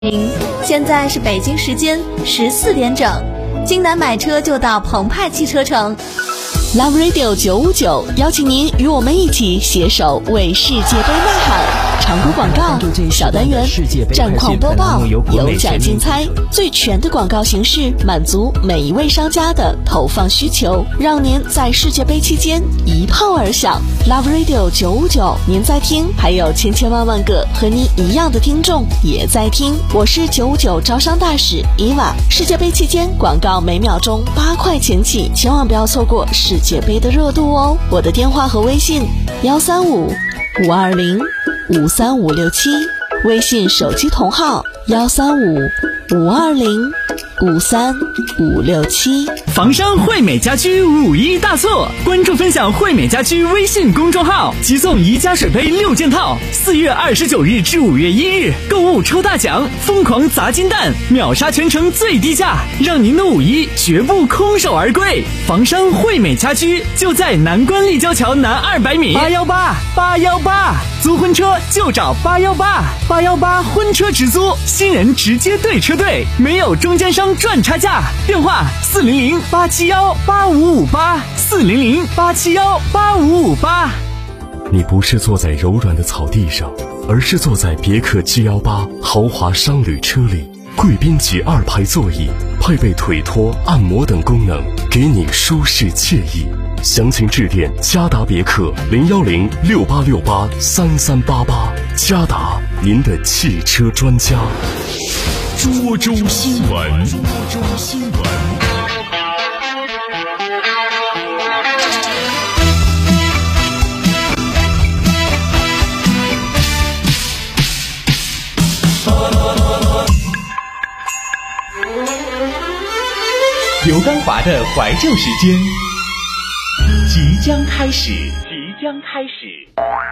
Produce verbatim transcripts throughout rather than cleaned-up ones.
现在是北京时间十四点整，京南买车就到澎湃汽车城。Love Radio 九五九邀请您与我们一起携手为世界杯呐喊。常规广告小单元，战况播报，有奖竞猜，最全的广告形式，满足每一位商家的投放需求，让您在世界杯期间一炮而响。Love Radio 九五九，您在听，还有千千万万个和您一样的听众也在听。我是九五九招商大使伊娃。世界杯期间广告每秒钟八块钱起，千万不要错过世界杯的热度哦。我的电话和微信幺三五五二零五三五六七，微信手机同号幺三五五二零五三五六七。 房商惠美家居五一大促，关注分享惠美家居微信公众号，即送宜家水杯六件套，四月二十九日至五月一日购物抽大奖，疯狂砸金蛋，秒杀全城最低价，让您的五一绝不空手而归。房商惠美家居就在南关立交桥南二百米。八幺八八幺八，租婚车就找八幺八八幺八婚车直租，新人直接对车队，没有中间商赚差价。电话四零零八七幺八五五八，四零零八七幺八五五八。 你不是坐在柔软的草地上，而是坐在别克 G 一八豪华商旅车里，贵宾级二排座椅，配备腿托、按摩等功能，给你舒适惬意。详情致电嘉达别克零幺零六八六八三三八八。嘉达，您的汽车专家。 涿州新闻，涿州新闻。 刘刚华的怀旧时间即将开始，即将开始。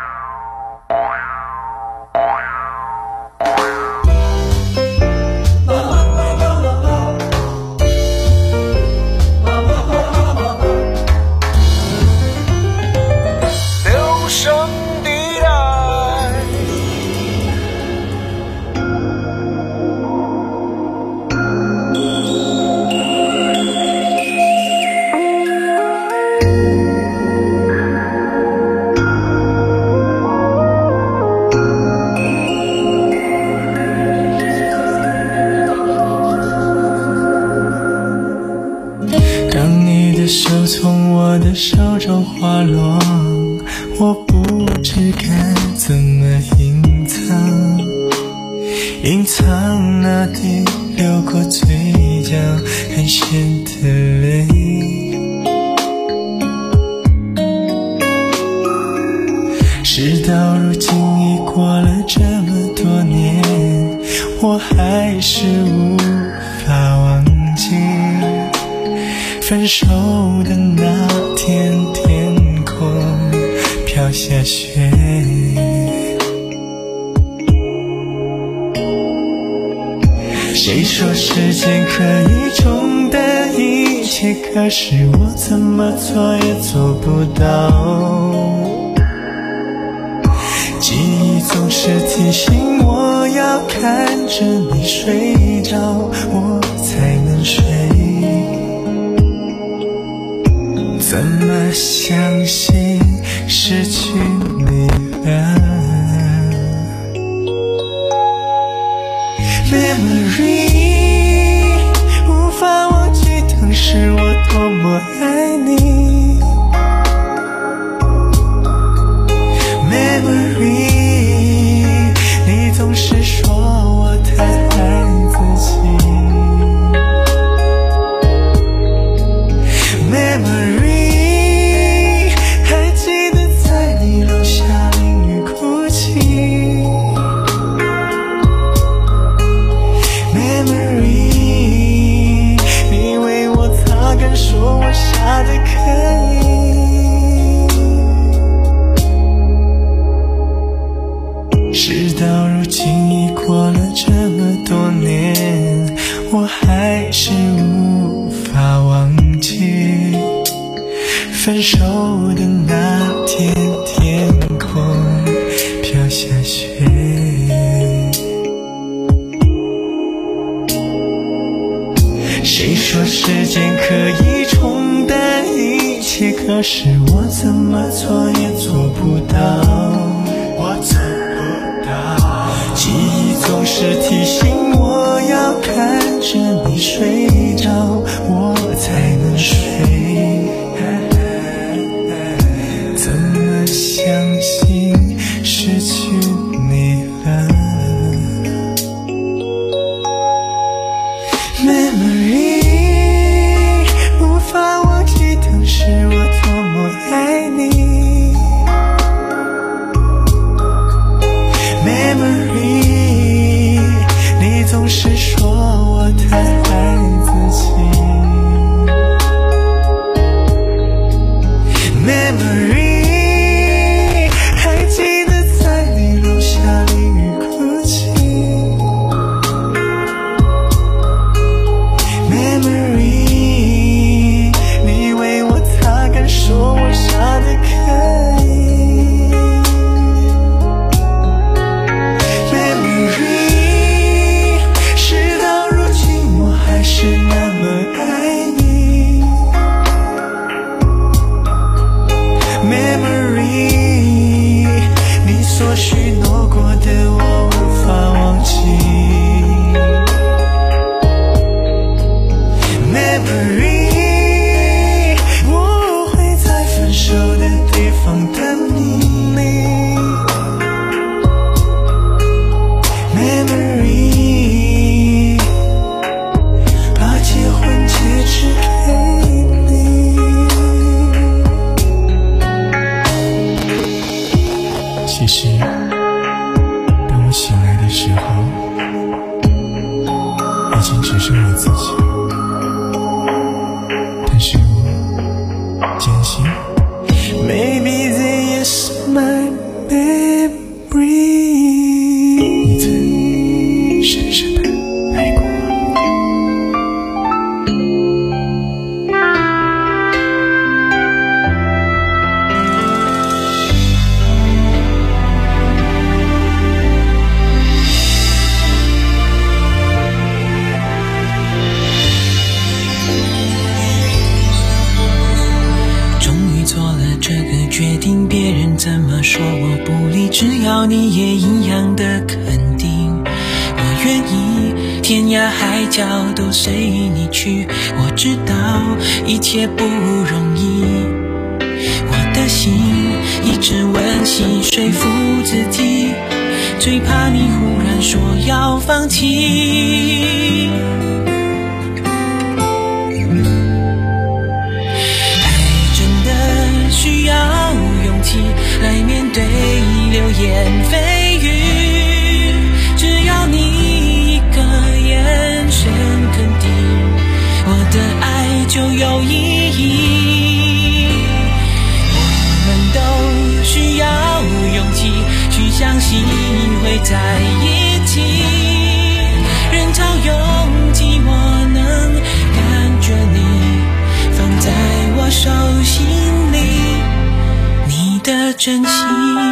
从我的手中滑落，我不知该怎么隐藏，隐藏那滴流过嘴角很咸的泪。事到如今已过了这么多年，我还是无法忘记分手的那天，天空飘下雪。谁说时间可以冲淡一切，可是我怎么做也做不到。记忆总是提醒我要看着你睡着，我才能睡。怎么相信失去你了 Memory 无法忘记当时我多么爱你 Memory 你总是说我太爱自己 Memory下的可以，事到如今已过了这么多年，我还是无法忘记分手的那天，天空飘下雪。 谁说时间可以冲淡一切？可是我怎么做也做不到，我做不到。记忆总是提醒我要看着你睡着，我才能睡。怎么相信失去你了？ Memory 无法忘记当时我多么爱你。 Memory 你总是说我太爱自己。 Memory 还记得在你楼下淋雨哭泣。 Memory 你为我擦干说我傻得可以。 Memory 事到如今我还是那么爱你。 Memory 你所许诺过的我无法忘记。 Memory 我会在分手的地方等你。 Memory 把结婚戒指给你。其实当我醒来的时候，已经只剩了自己。 但是我坚信 Maybe this is my memory。 你曾深深的爱过我。决定别人怎么说我不理，只要你也一样的肯定，我愿意天涯海角都随你去。我知道一切不容易，我的心一直温习说服自己，最怕你忽然说要放弃。来面对流言蜚语，只要你一个眼神肯定，我的爱就有意义。我们都需要勇气去相信会在一起，人潮拥挤我能感觉你放在我手心里的真心。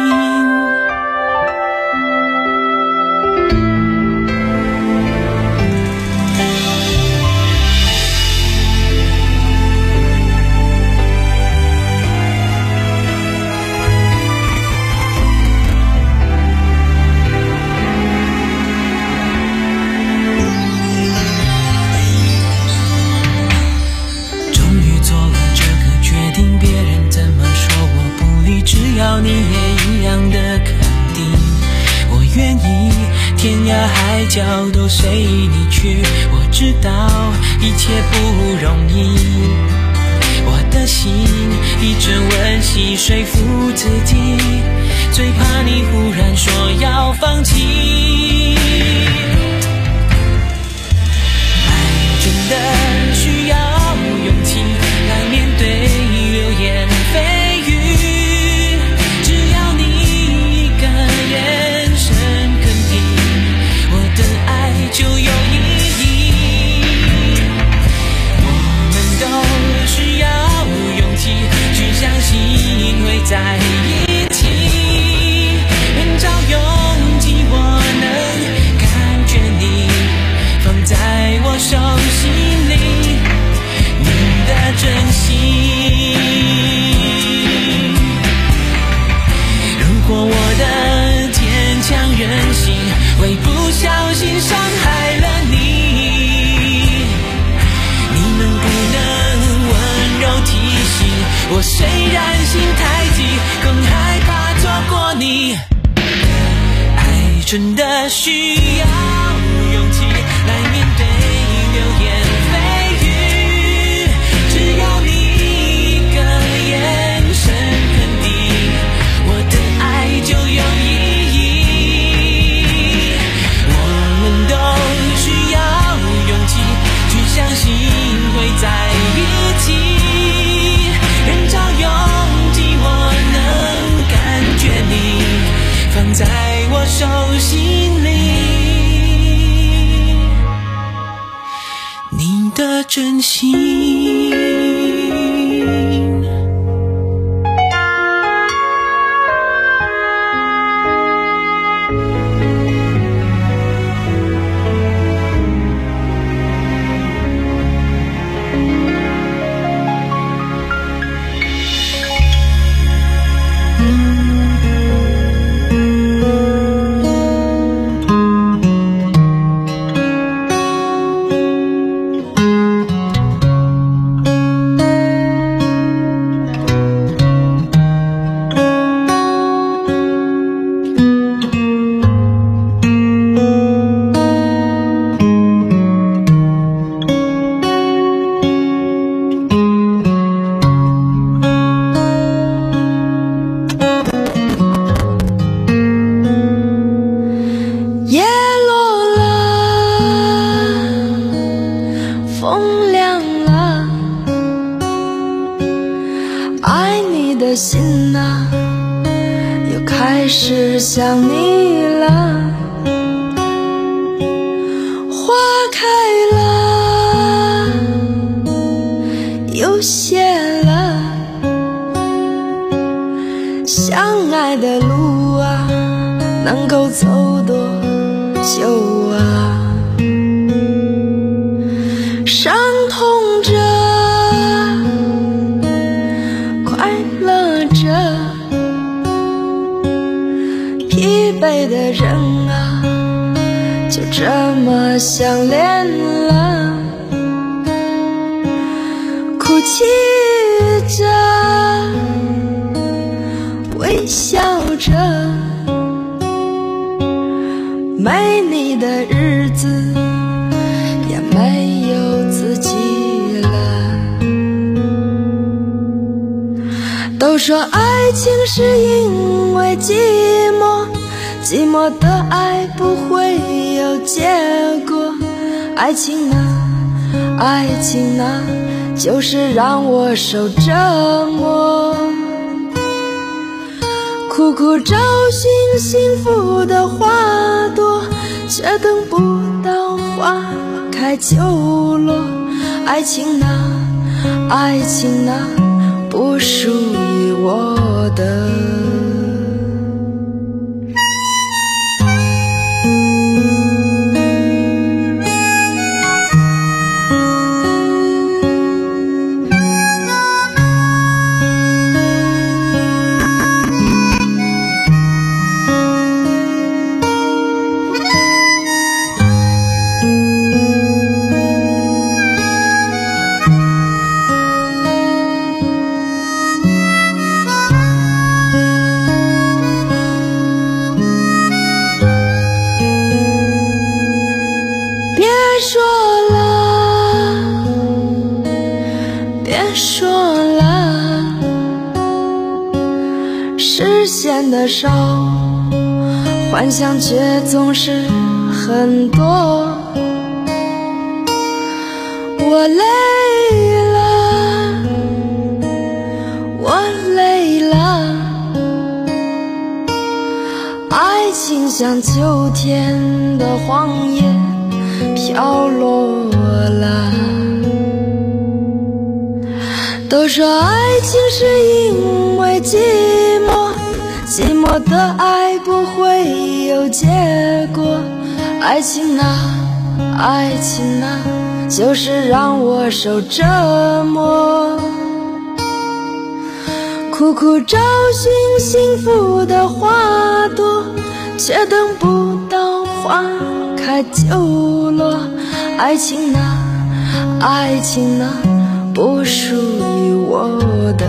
终于做了这个决定，别人怎么说我不理，只要你也一样的肯定，我愿意天涯海角都随你去。我知道一切不容易，我的心一直温习说服自己，最怕你忽然说要放弃。爱真的需要勇气来面对流言蜚语，只要你一个眼神肯定，我的爱就有意义。我们都需要勇气去相信会在一起，人潮拥挤我能感觉你真的需要勇气来面对流言蜚语，只要你一个眼神肯定，我的爱就有意义。我们都需要勇气去相信会在一起，人潮拥挤我能感觉你放在我手心里，你的真心。 心啊，又开始想你了。花开了，又谢了。相爱的路啊，能够走多久啊？伤痛着，疲惫的人啊，就这么相恋了。哭泣着，微笑着，没你的日子也没有自己了。都说爱情是因为寂寞，寂寞的爱不会有结果。爱情啊，爱情啊，就是让我受折磨。苦苦找寻幸福的花朵，却等不到花开就落。爱情啊，爱情啊，不属于我的。实现的少，幻想却总是很多。我累了，我累了，爱情像秋天的黄叶飘落了。都说爱情是因为寂寞，寂寞的爱不会有结果。爱情啊，爱情啊，就是让我受折磨。苦苦找寻幸福的花朵，却等不到花开就落。爱情啊，爱情啊，不属于我的。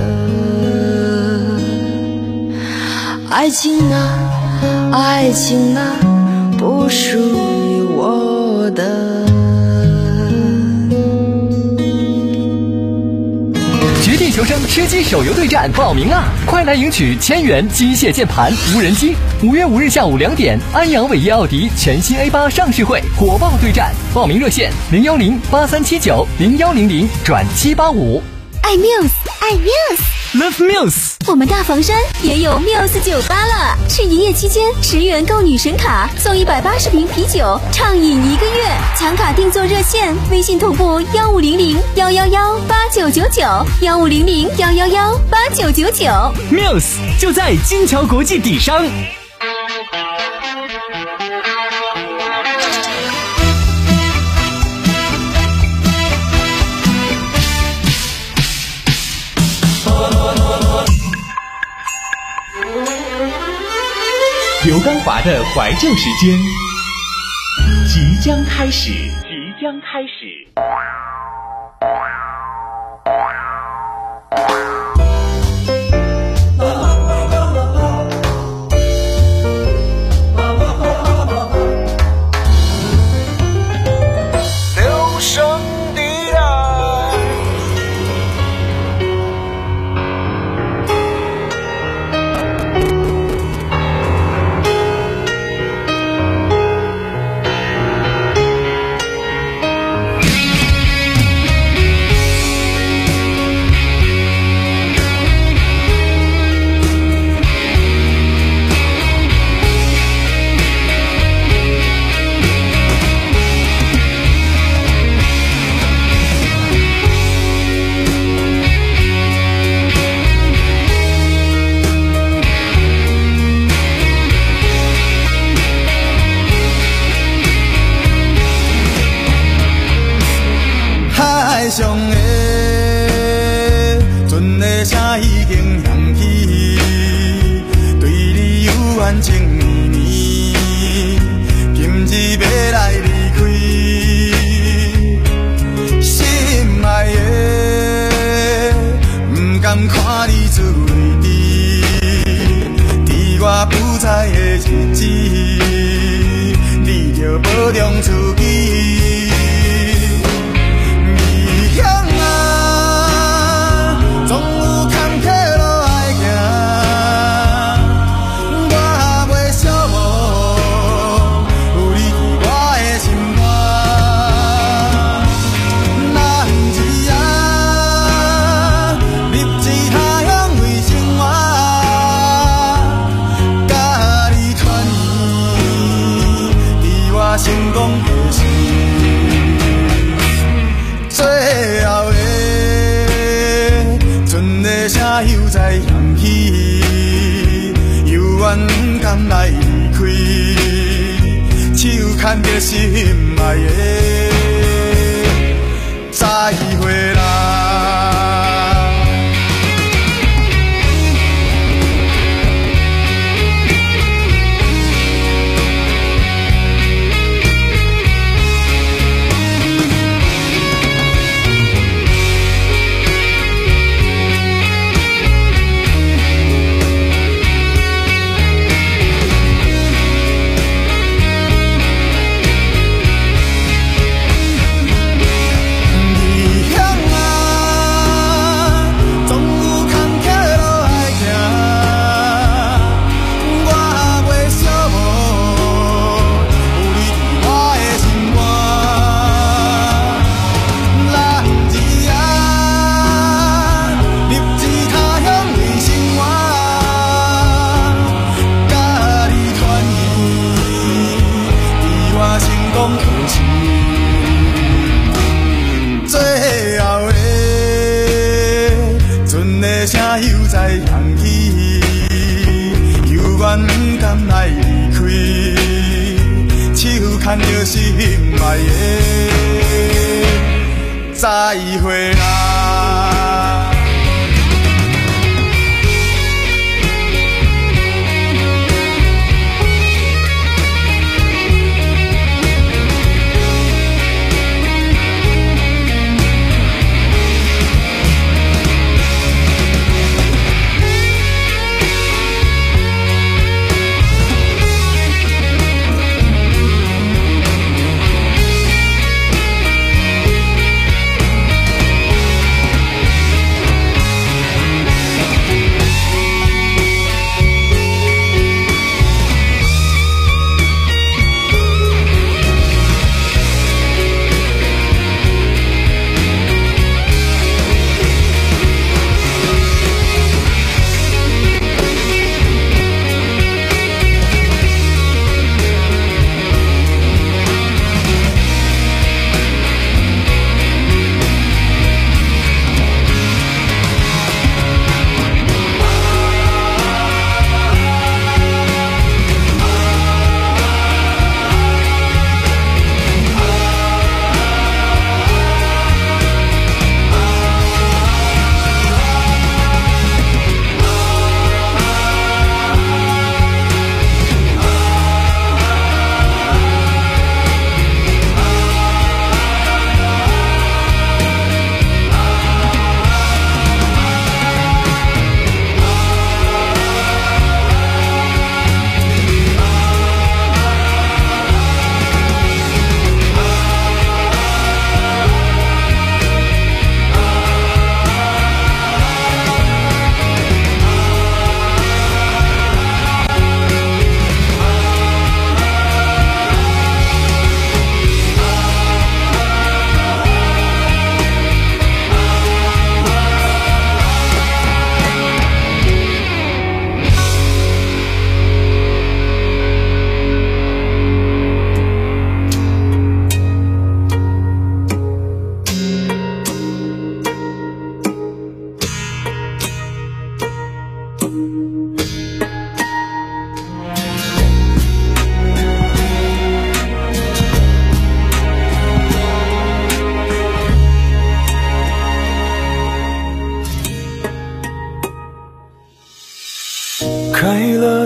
爱情啊，爱情啊， 不属于我的。 绝地求生吃鸡手游对战报名啦！快来赢取千元机械键盘、无人机。五月五日下午两点，安阳伟业奥迪全新 A 八上市会火爆对战，报名热线零幺零八三七九零幺零零转七八五。 爱 Muse， 爱 Muse，Love Muse。 我们大房山也有 Muse 酒吧了，是营业期间十元购女神卡送一百八十瓶啤酒，畅饮一个月。抢卡定做热线，微信同步幺五零零幺幺幺八九九九幺五零零幺幺幺八九九九。 Muse 就在金桥国际底商。 刘刚华的怀旧时间即将开始，即将开始。 留声的爱，海上的船的声已经响起，对你有缘情绵绵，今日要来离开。心爱的，不甘看你出泪滴，在我不在的日子，你着保重自己。又在响起，犹原不甘来离开，手牵着心爱的，再会啦。又在响起，犹原不甘来离开，手牵着心爱的，再会啦。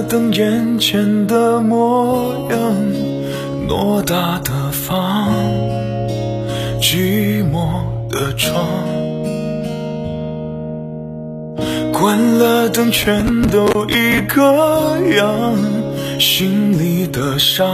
等眼前的模样，偌大的房，寂寞的床，关了灯全都一个样，心里的伤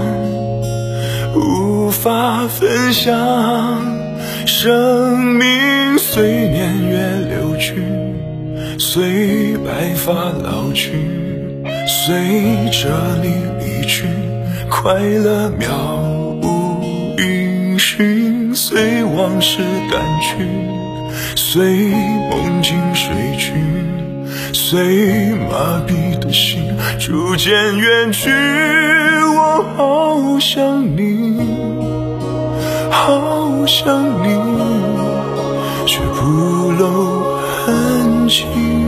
无法分享。生命随年月流去，随白发老去，随着你离去，快乐渺无音讯，随往事淡去，随梦境睡去，随麻痹的心逐渐远去。我好想你，好想你，却不露痕迹。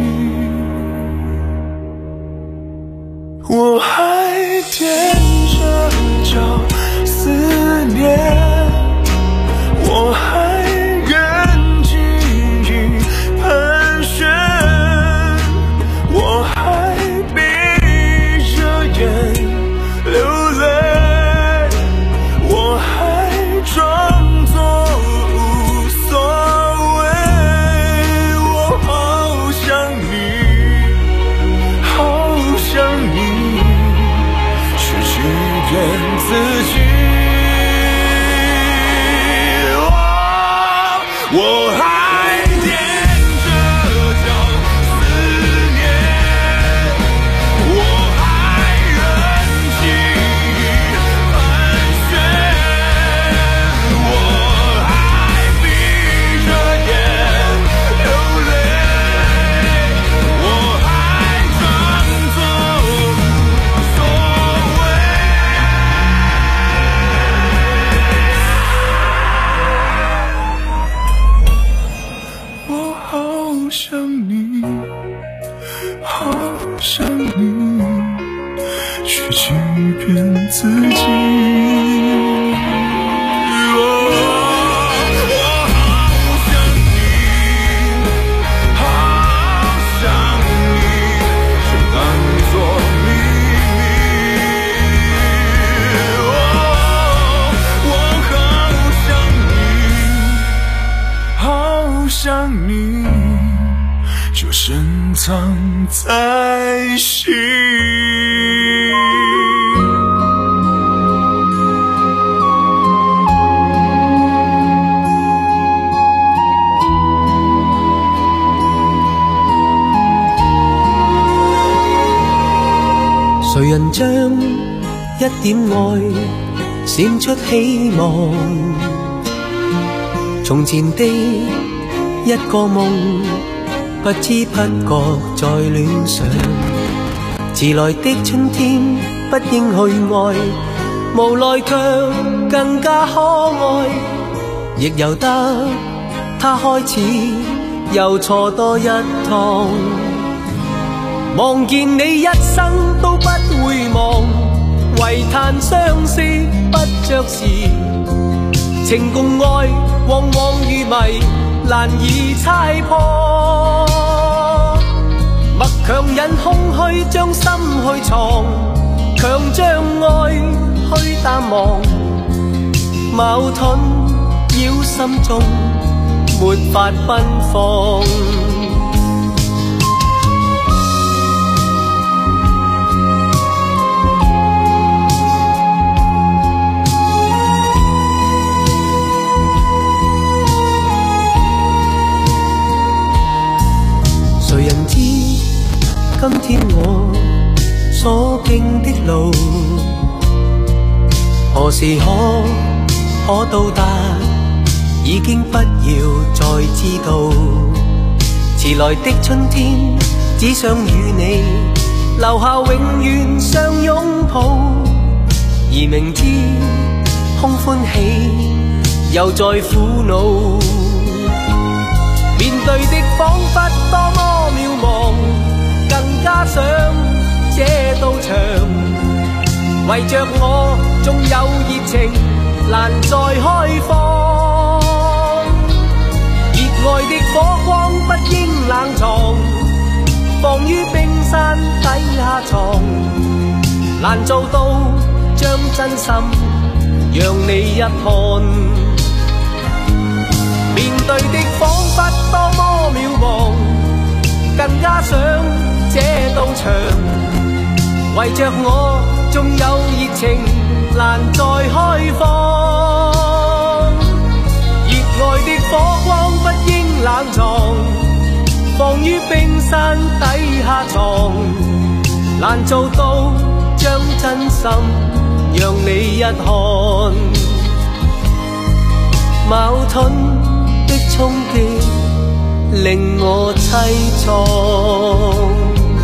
我还踮着脚思念，我还任记忆盘旋，我还闭着眼流泪，我还装作无所谓。我好想你，好想你，却欺骗自己。我我还踮着脚思念，我还任记忆盘旋，我还闭着眼流泪，我还装作无所谓。我好想你，好想你，却欺骗自己。我我好想你，好想你，却当作秘密。我好想你，好想你，就深藏在心。 谁人将一點愛閃出希望？從前的一個夢，不知不覺在戀上。遲來的春天不應去愛，無奈卻更加可愛，亦由得他開始又錯多一趟。望見你一生都不會忘，唯嘆相思不着時，情共愛往往如迷，難以猜破。默強忍空虛將心去藏，強將愛去淡忘，矛盾繞心中沒法奔放。誰人知今天我所經的路，何時可可到達，已經不要再知道。遲來的春天，只想與你留下永遠相擁抱，而明知空歡喜又在苦惱。面對的彷彿多麼渺茫，更加想這道牆，為着我縱有熱情難再開放。熱愛的火光不應冷藏，放於冰山底下下床，难做到將真心讓你一看。面對的彷彿多麼渺茫，更加想這道牆，為着我縱有熱情難再開放。熱愛的火光不應冷藏，放於冰山底下藏，難做到將真心讓你一看。矛盾的衝擊令我凄愴。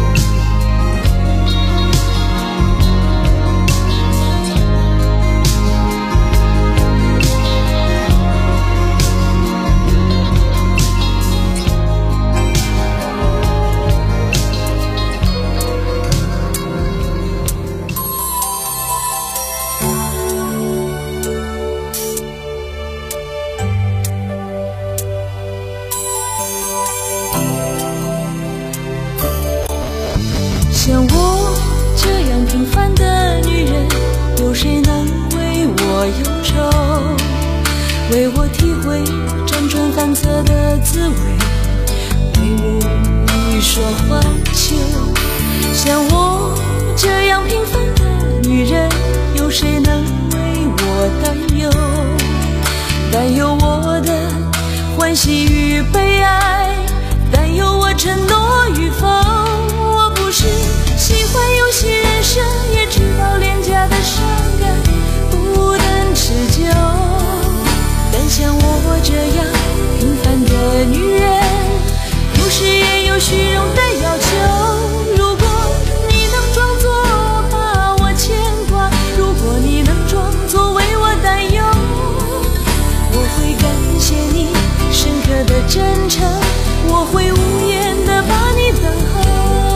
像我这样平凡的女人，有谁能为我忧愁，为我体会辗转反侧的滋味，为我欲说还休。像我这样平凡的女人，有谁能为我担忧，担忧我的欢喜与悲哀，担忧我承诺与否。我不是喜欢游戏人生，也知道廉价的伤感不能持久，但像我这样平凡的女人，有时也有虚荣的要求。如果你能装作把我牵挂，如果你能装作为我担忧，我会感谢你深刻的真诚，我会无言的把你等候。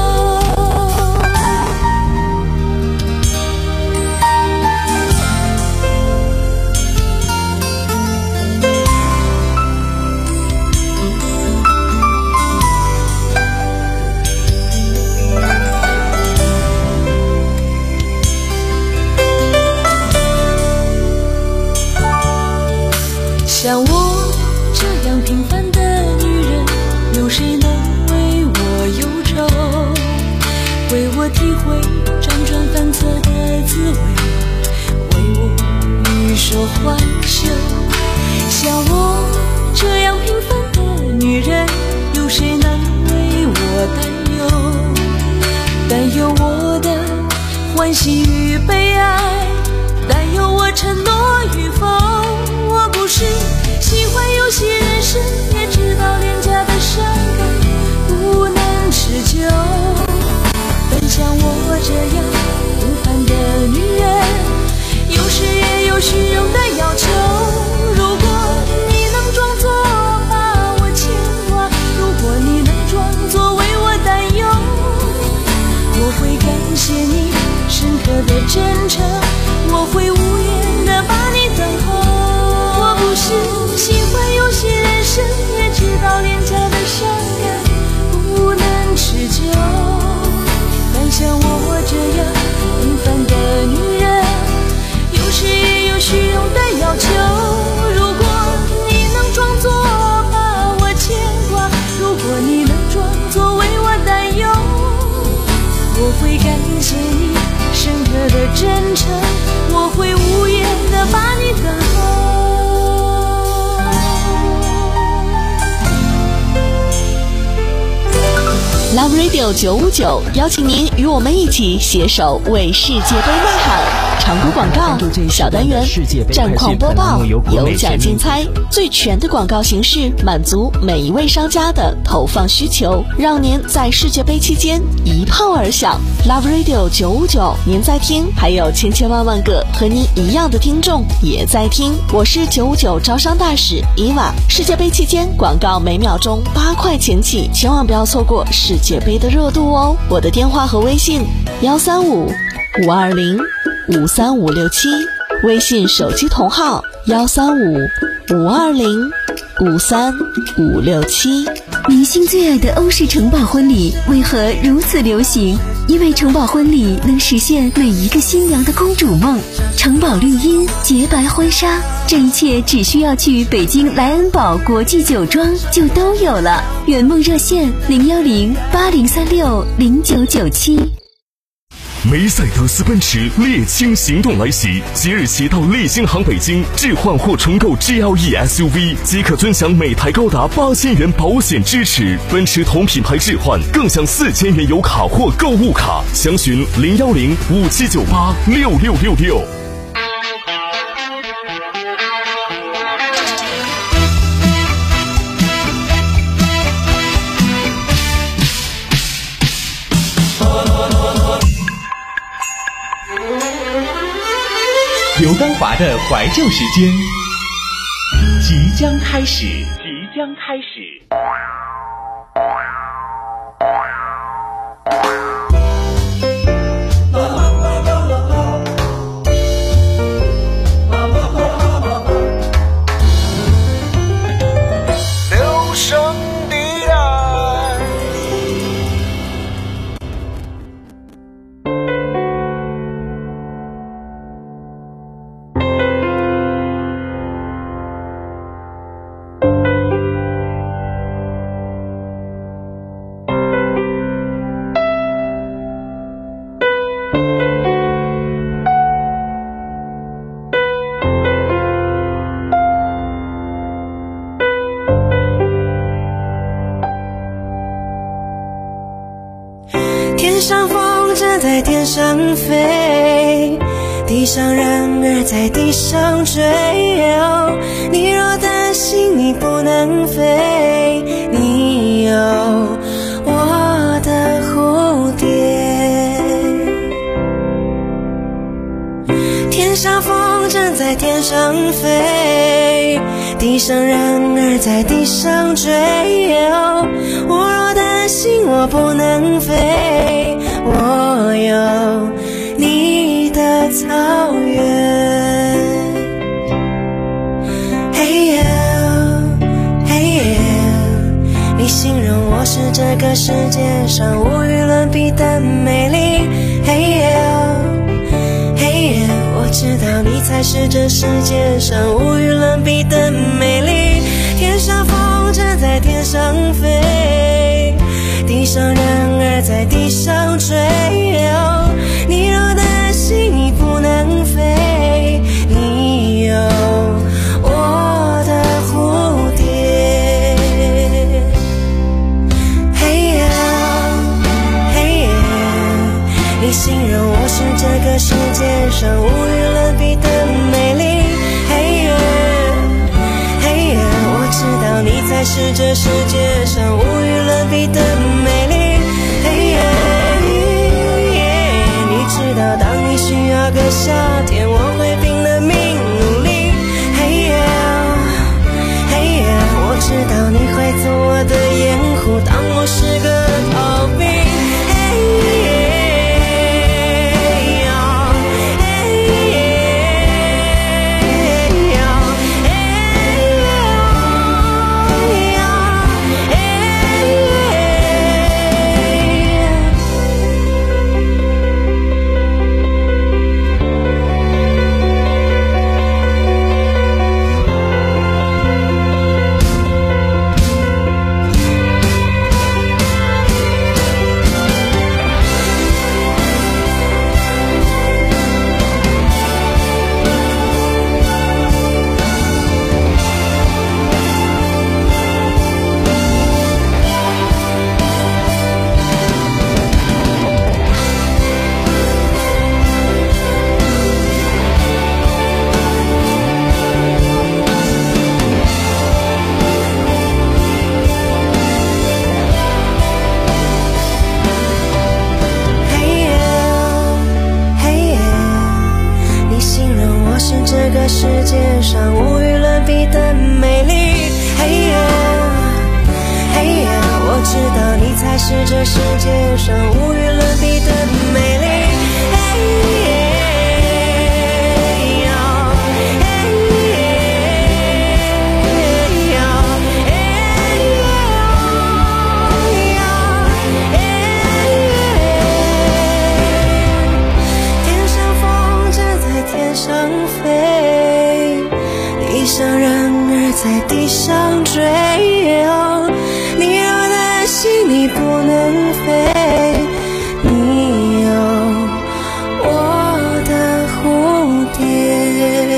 像我这样平凡的女人，有谁能为我忧愁，为我体会辗转反侧的滋味，为我欲说还休。像我这样平凡的女人，有谁能为我担忧，担忧我的欢喜与悲哀，担忧我承诺与否。我不是喜欢游戏人生，也知道廉价的伤感不能持久，但像我这样平凡的女人，有时也有虚荣的要求。如果你能装作把我牵挂，如果你能装作为我担忧，我会感谢你深刻的真诚，我会无言的把你等候。我不是喜欢游戏人生，也知道廉价的伤感不能持久，但像我这样平凡的女人，有时也有虚荣的要求。如果你能装作把我牵挂，如果你能装作为我担忧，我会感谢你深刻的真诚，我会无言的把你等候。 Love Radio 九五九邀请您与我们一起携手为世界杯呐喊。长途广告、小单元、战况播报、有奖竞猜，最全的广告形式，满足每一位商家的投放需求，让您在世界杯期间一炮而响。Love Radio 九五九，您在听，还有千千万万个和您一样的听众也在听。我是九五九招商大使伊娃。世界杯期间广告每秒钟八块钱起，千万不要错过世界杯的热度哦。我的电话和微信幺三五五二零五三五六七，微信手机同号幺三五五二零五三五六七。 明星最爱的欧式城堡婚礼为何如此流行？ 因为城堡婚礼能实现每一个新娘的公主梦。城堡绿荫，洁白婚纱，这一切只需要去北京莱恩堡国际酒庄就都有了。圆梦热线零幺零八零三六零九九七。 梅赛德斯奔驰猎青行动来袭，即日起到利星行北京置换或重购 G L E S U V 即可尊享每台高达八千元保险支持，奔驰同品牌置换更享四千元油卡或购物卡，详询零幺零五七九八六六六六。 刘刚华的怀旧时间即将开始，即将开始。 留声地带。 天上风筝在天上飞，地上人儿在地上追。哦，你若担心你不能飞，你有我的蝴蝶。天上风筝在天上飞，地上人儿在地上追。哦，我若担心我不能飞，我有你的草原。嘿呀嘿呀，你形容我是这个世界上无与伦比的美丽。嘿呀嘿呀，我知道你才是这世界上无与伦比的美丽。天上风筝在天上飞，地上人儿在地上追。哦，你若担心你不能飞，你有我的蝴蝶。嘿呀嘿呀，你形容我是这个世界上无与伦比的美丽。嘿呀嘿呀，我知道你才是这世界上无与伦比的美丽。嘿呀你知道当你需要个夏天，我会拼了命努力。嘿呀嘿呀，我知道你会做我的掩护，当我是个逃兵。嘿呀这个世界上无与伦比的美丽。嘿呀嘿呀，我知道你才是这世界上无与伦比的美丽。嘿呀在地上追。你若担心你不能飞，你有我的蝴蝶。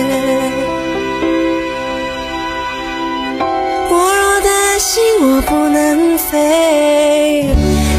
我若担心我不能飞，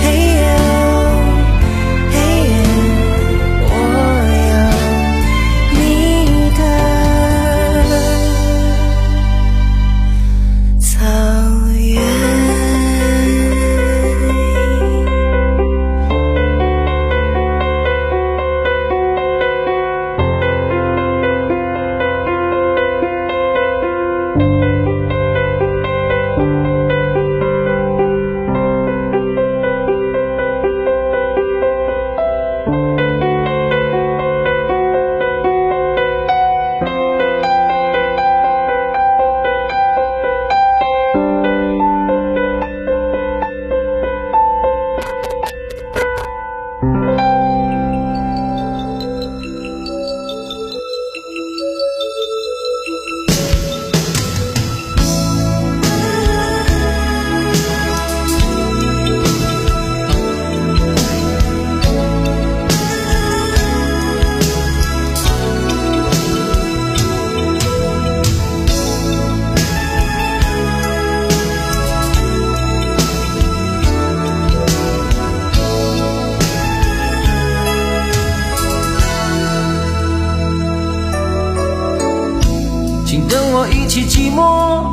寂寞，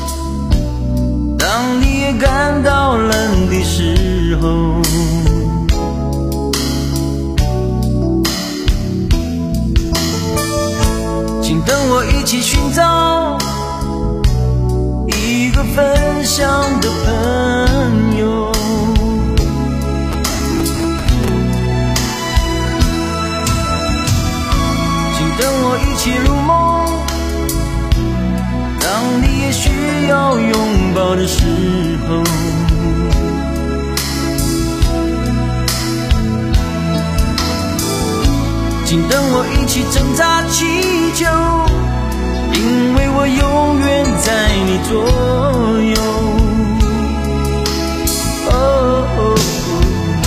当你也感到冷的时候，请等我一起寻找一个分享的朋友，请等我一起入梦，当你也需要拥抱的时候，请等我一起挣扎祈求，因为我永远在你左右。哦哦哦，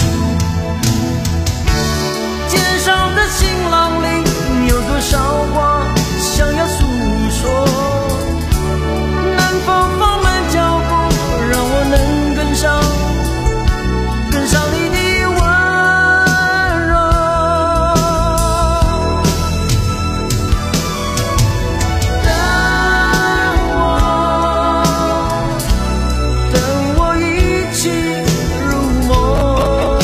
肩上的行囊里有多少话想要诉说？放慢脚步，让我能跟上，跟上你的温柔。等我，等我一起入梦。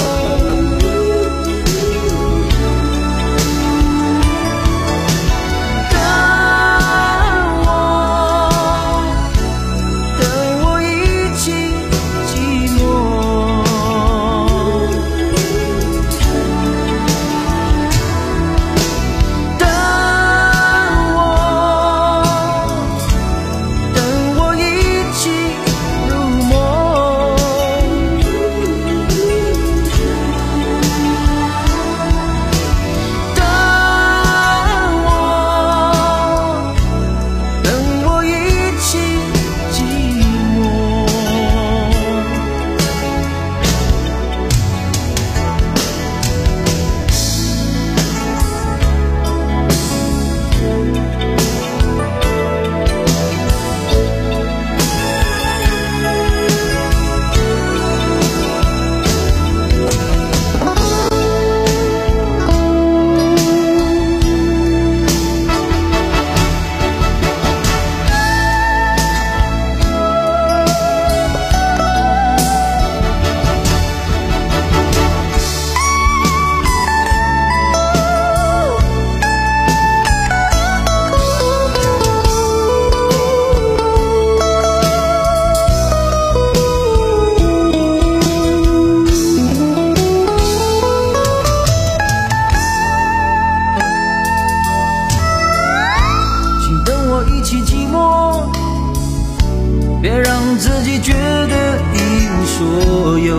别让自己觉得一无所有。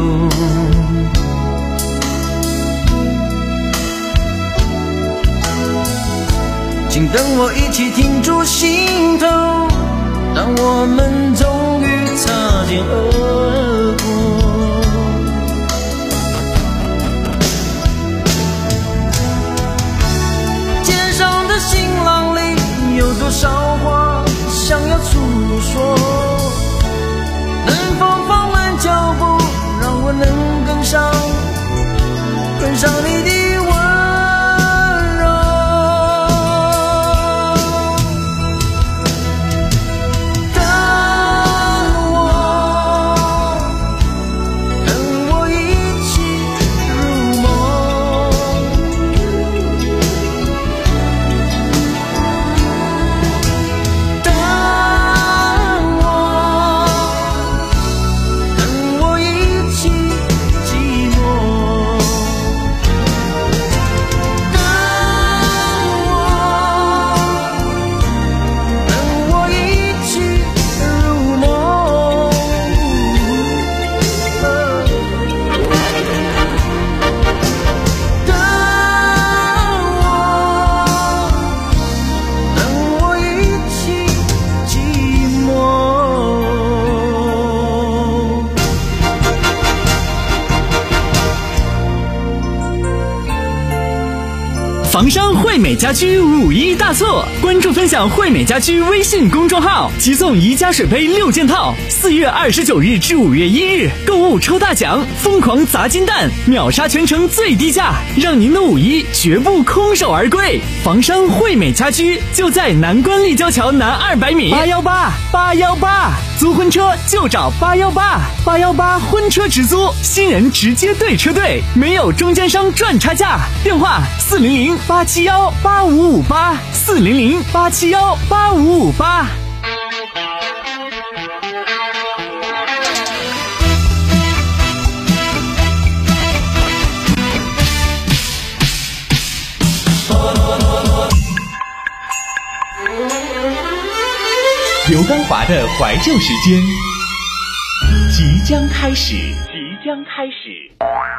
请等我一起停住心头， 当我们终于擦肩而过。肩上的行囊里有多少话想要诉说，能否放慢脚步，让我能跟上跟上你的温柔。等我，跟我一起入梦。等我，跟我一起寂寞。等我，跟我一起入梦。等我，跟我一起寂寞。 房商惠美家居五一大促，关注分享惠美家居微信公众号，即送宜家水杯六件套。四月二十九日至五月一日，购物抽大奖，疯狂砸金蛋，秒杀全城最低价，让您的五一绝不空手而归。房商惠美家居就在南关立交桥南二百米。八幺八八幺八，租婚车就找八幺八八幺八婚车直租，新人直接对车队，没有中间商赚差价。电话四零零八七幺八五五八，四零零八七幺八五五八。 刘刚华的怀旧时间即将开始，即将开始。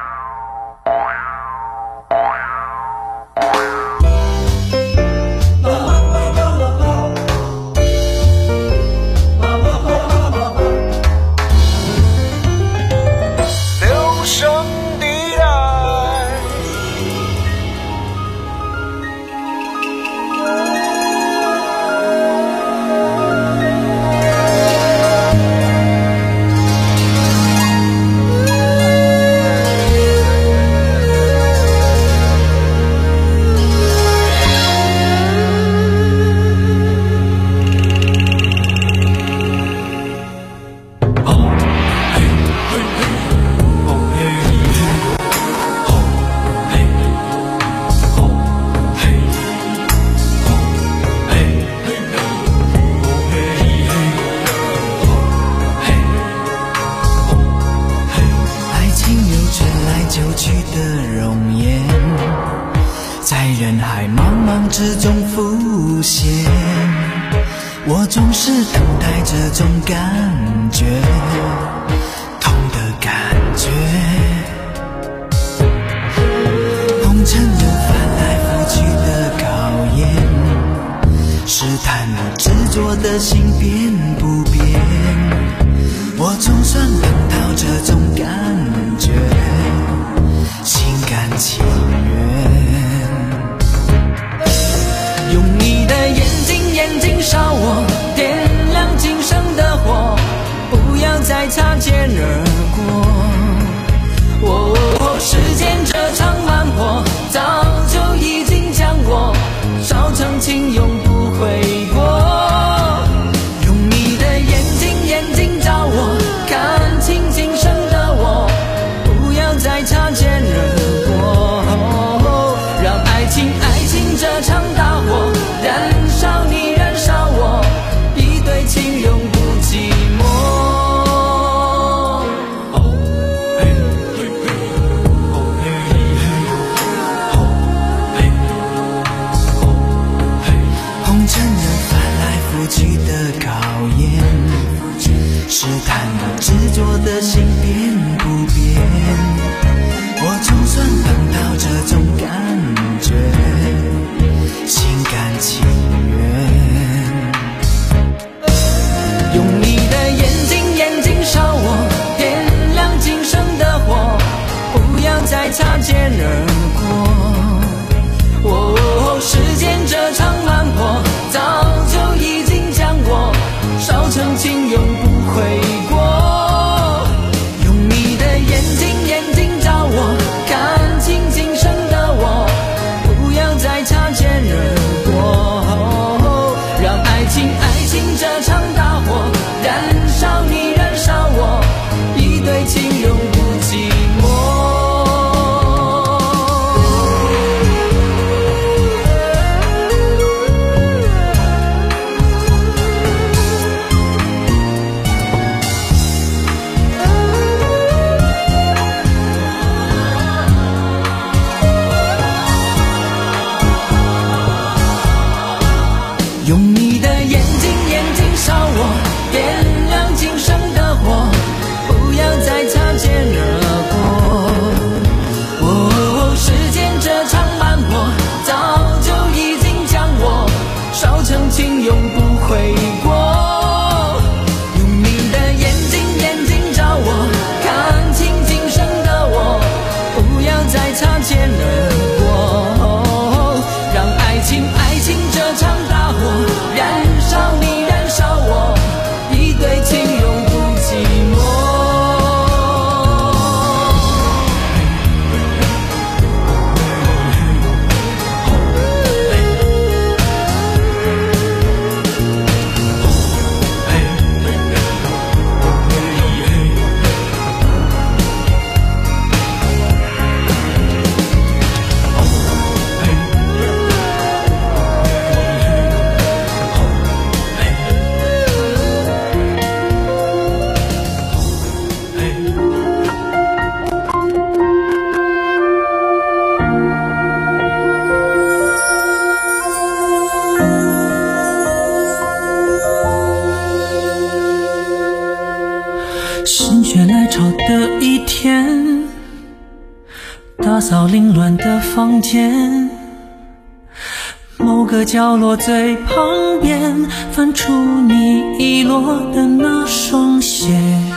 留声地带， 人海茫茫之中浮现，我总是等待这种感觉，痛的感觉。红尘有翻来覆去的考验，试探我执着的心变不变。我总算等到这种感觉，心甘情愿。用你的眼睛，眼睛烧我，点亮今生的火，不要再擦肩而过。哦，时间这场慢火，早就已经将我烧成情，永不悔过。用你的眼睛，眼睛照我，看清今生的我，不要再擦肩而过。让爱情，爱情这场大火，燃烧你，燃烧我，一对情永不寂寞。红尘人翻来覆去的考验，试探我执着的心变不变。我总算等到这种感觉，心甘情愿。 心血来潮的一天，打扫凌乱的房间，某个角落最旁边翻出你遗落的那双鞋。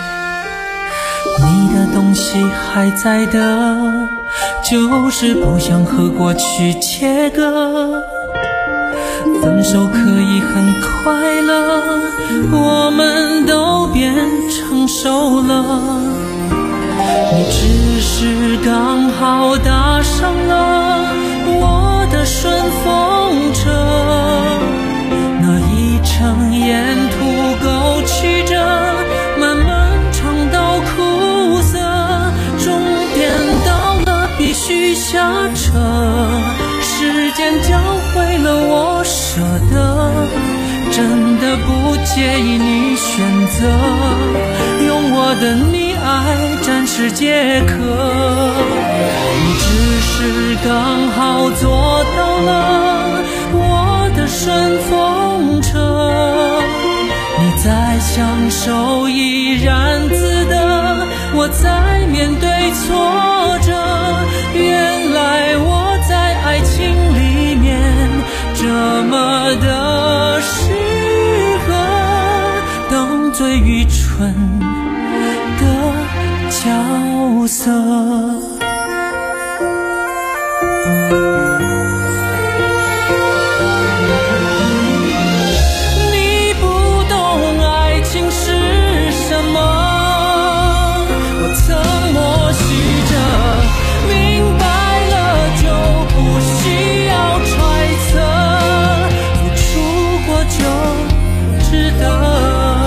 你的东西还在的，就是不想和过去切割。分手可以很快乐，我们都变成熟了。你只是刚好搭上了我的顺风车，那一程沿途沟曲着漫漫长道苦涩，终点到了必须下车，时间教会了我舍得，真的不介意你选择，用我的溺爱暂时解渴。你只是刚好坐到了我的顺风车，你在享受怡然自得，我在面对挫折。原来我在爱情里面这么的适合当最愚蠢的角色。你不懂爱情是什么，我曾默许着，明白了就不需要揣测，付出过就值得。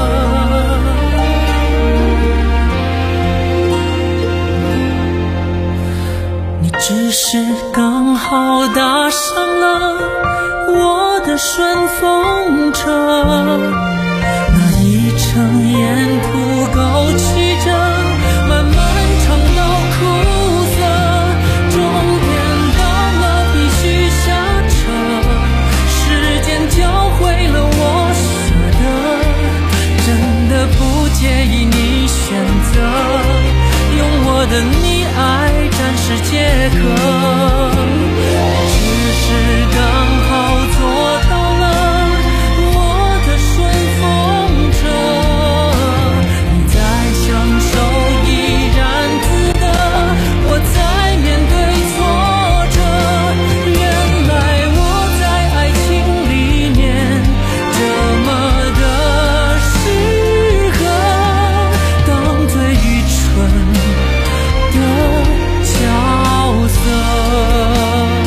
你只是刚好搭上了我的顺风车，那一程沿途沟曲着漫漫长道苦涩，终点到了必须下车，时间教会了我舍得，真的不介意你选择，用我的溺爱暂时解渴。只是刚好做到了我的顺风车，你在享受怡然自得，我在面对挫折。原来我在爱情里面这么的适合当最愚蠢的角色，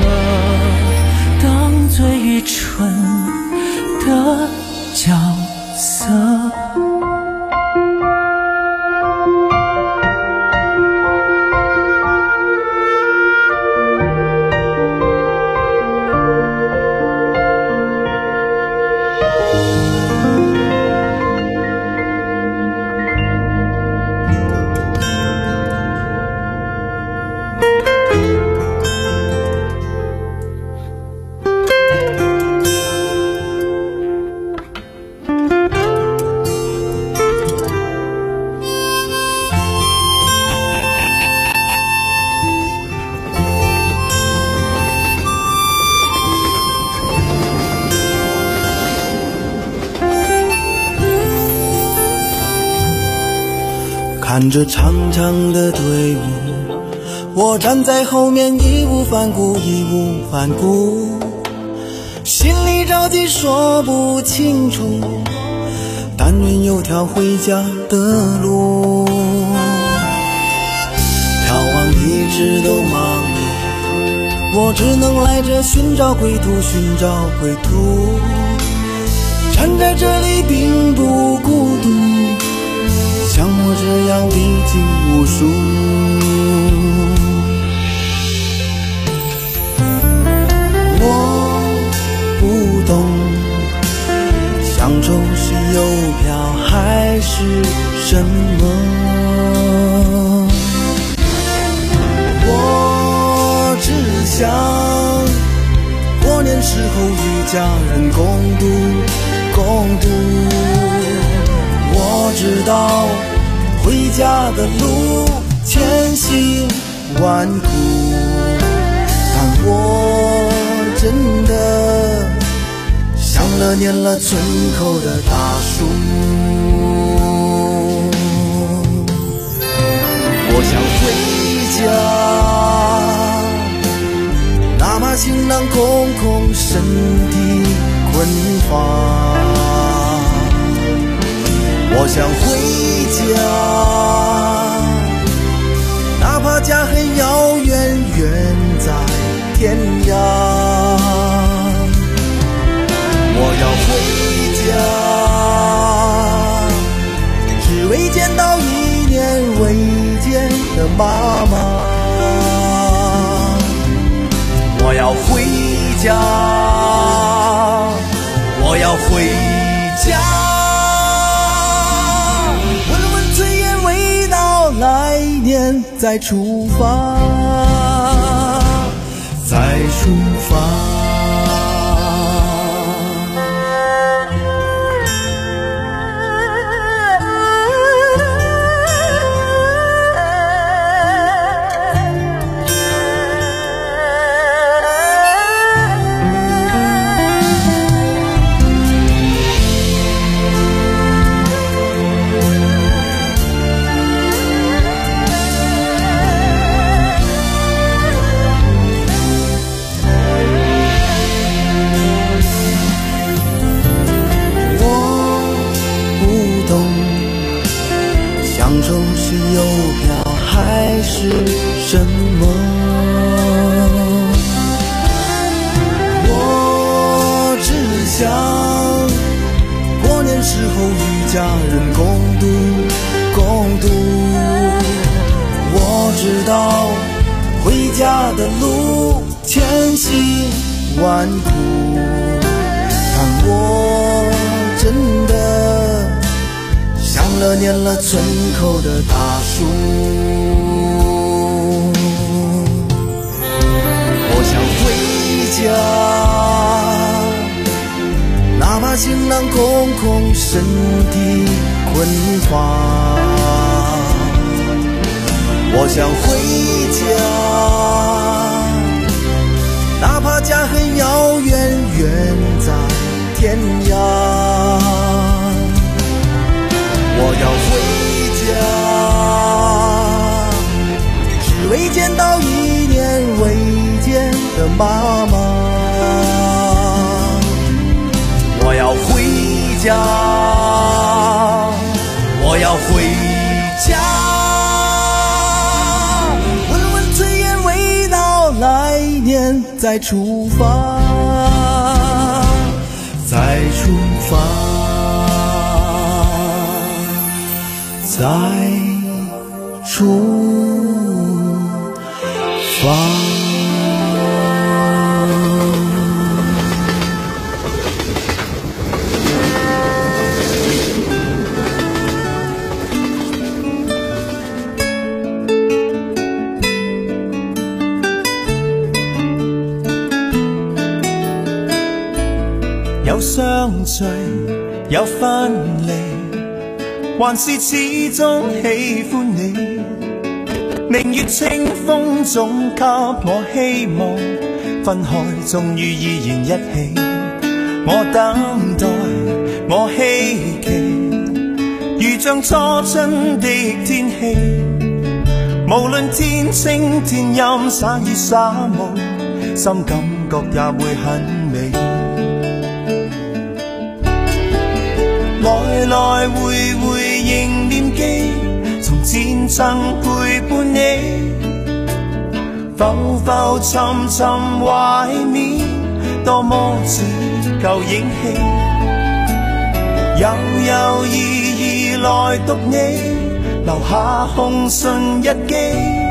当最愚蠢的角色。 看着长长的队伍，我站在后面义无反顾，义无反顾，心里着急说不清楚，但愿有条回家的路。眺望一直都忙碌，我只能赖着寻找归途，寻找归途，站在这里并不孤独，像我这样历经无数。我不懂，享受是邮票还是什么？我只想过年时候与家人共度共度。我知道回家的路千辛万苦，但我真的想了念了村口的大树。我想回家，哪怕行囊空空，身体困乏。我想回家，哪怕家很遥远，远在天涯。我要回家，只为见到一年未见的妈妈。我要回家，我要回家。来年再出发，再出发。是什么？我只想过年时候与家人共度共度。我知道回家的路千辛万苦，但我真的想了念了村口的大树。家，哪怕行囊空空，身体困乏。我想回家，哪怕家很遥远，远在天涯。我要回家，只为见到一年未见的妈妈。我要回家，我要回家。问问炊烟味道，来年再出发，再出发，再出发。有相聚，有分離，還是始終喜歡你。明月清風總給我希望，分開終於依然一起。我等待，我希冀，如像初春的天氣。無論天清天陰，灑雨灑霧，心感覺也會很美。來來回回仍念記，從前曾陪伴你，浮浮沉沉懷緬，多麼似舊影戲。悠悠然而來讀你，留下紅唇日記。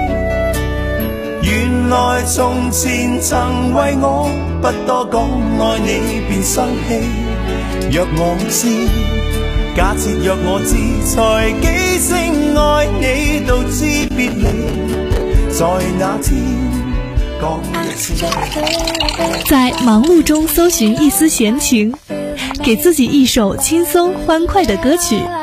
原來從前曾為我不多講愛你便生氣，若我知。假設若我知，才幾聲愛你，到知別離，在那天講一次。 在忙碌中搜尋一絲閒情，給自己一首輕鬆歡快的歌曲。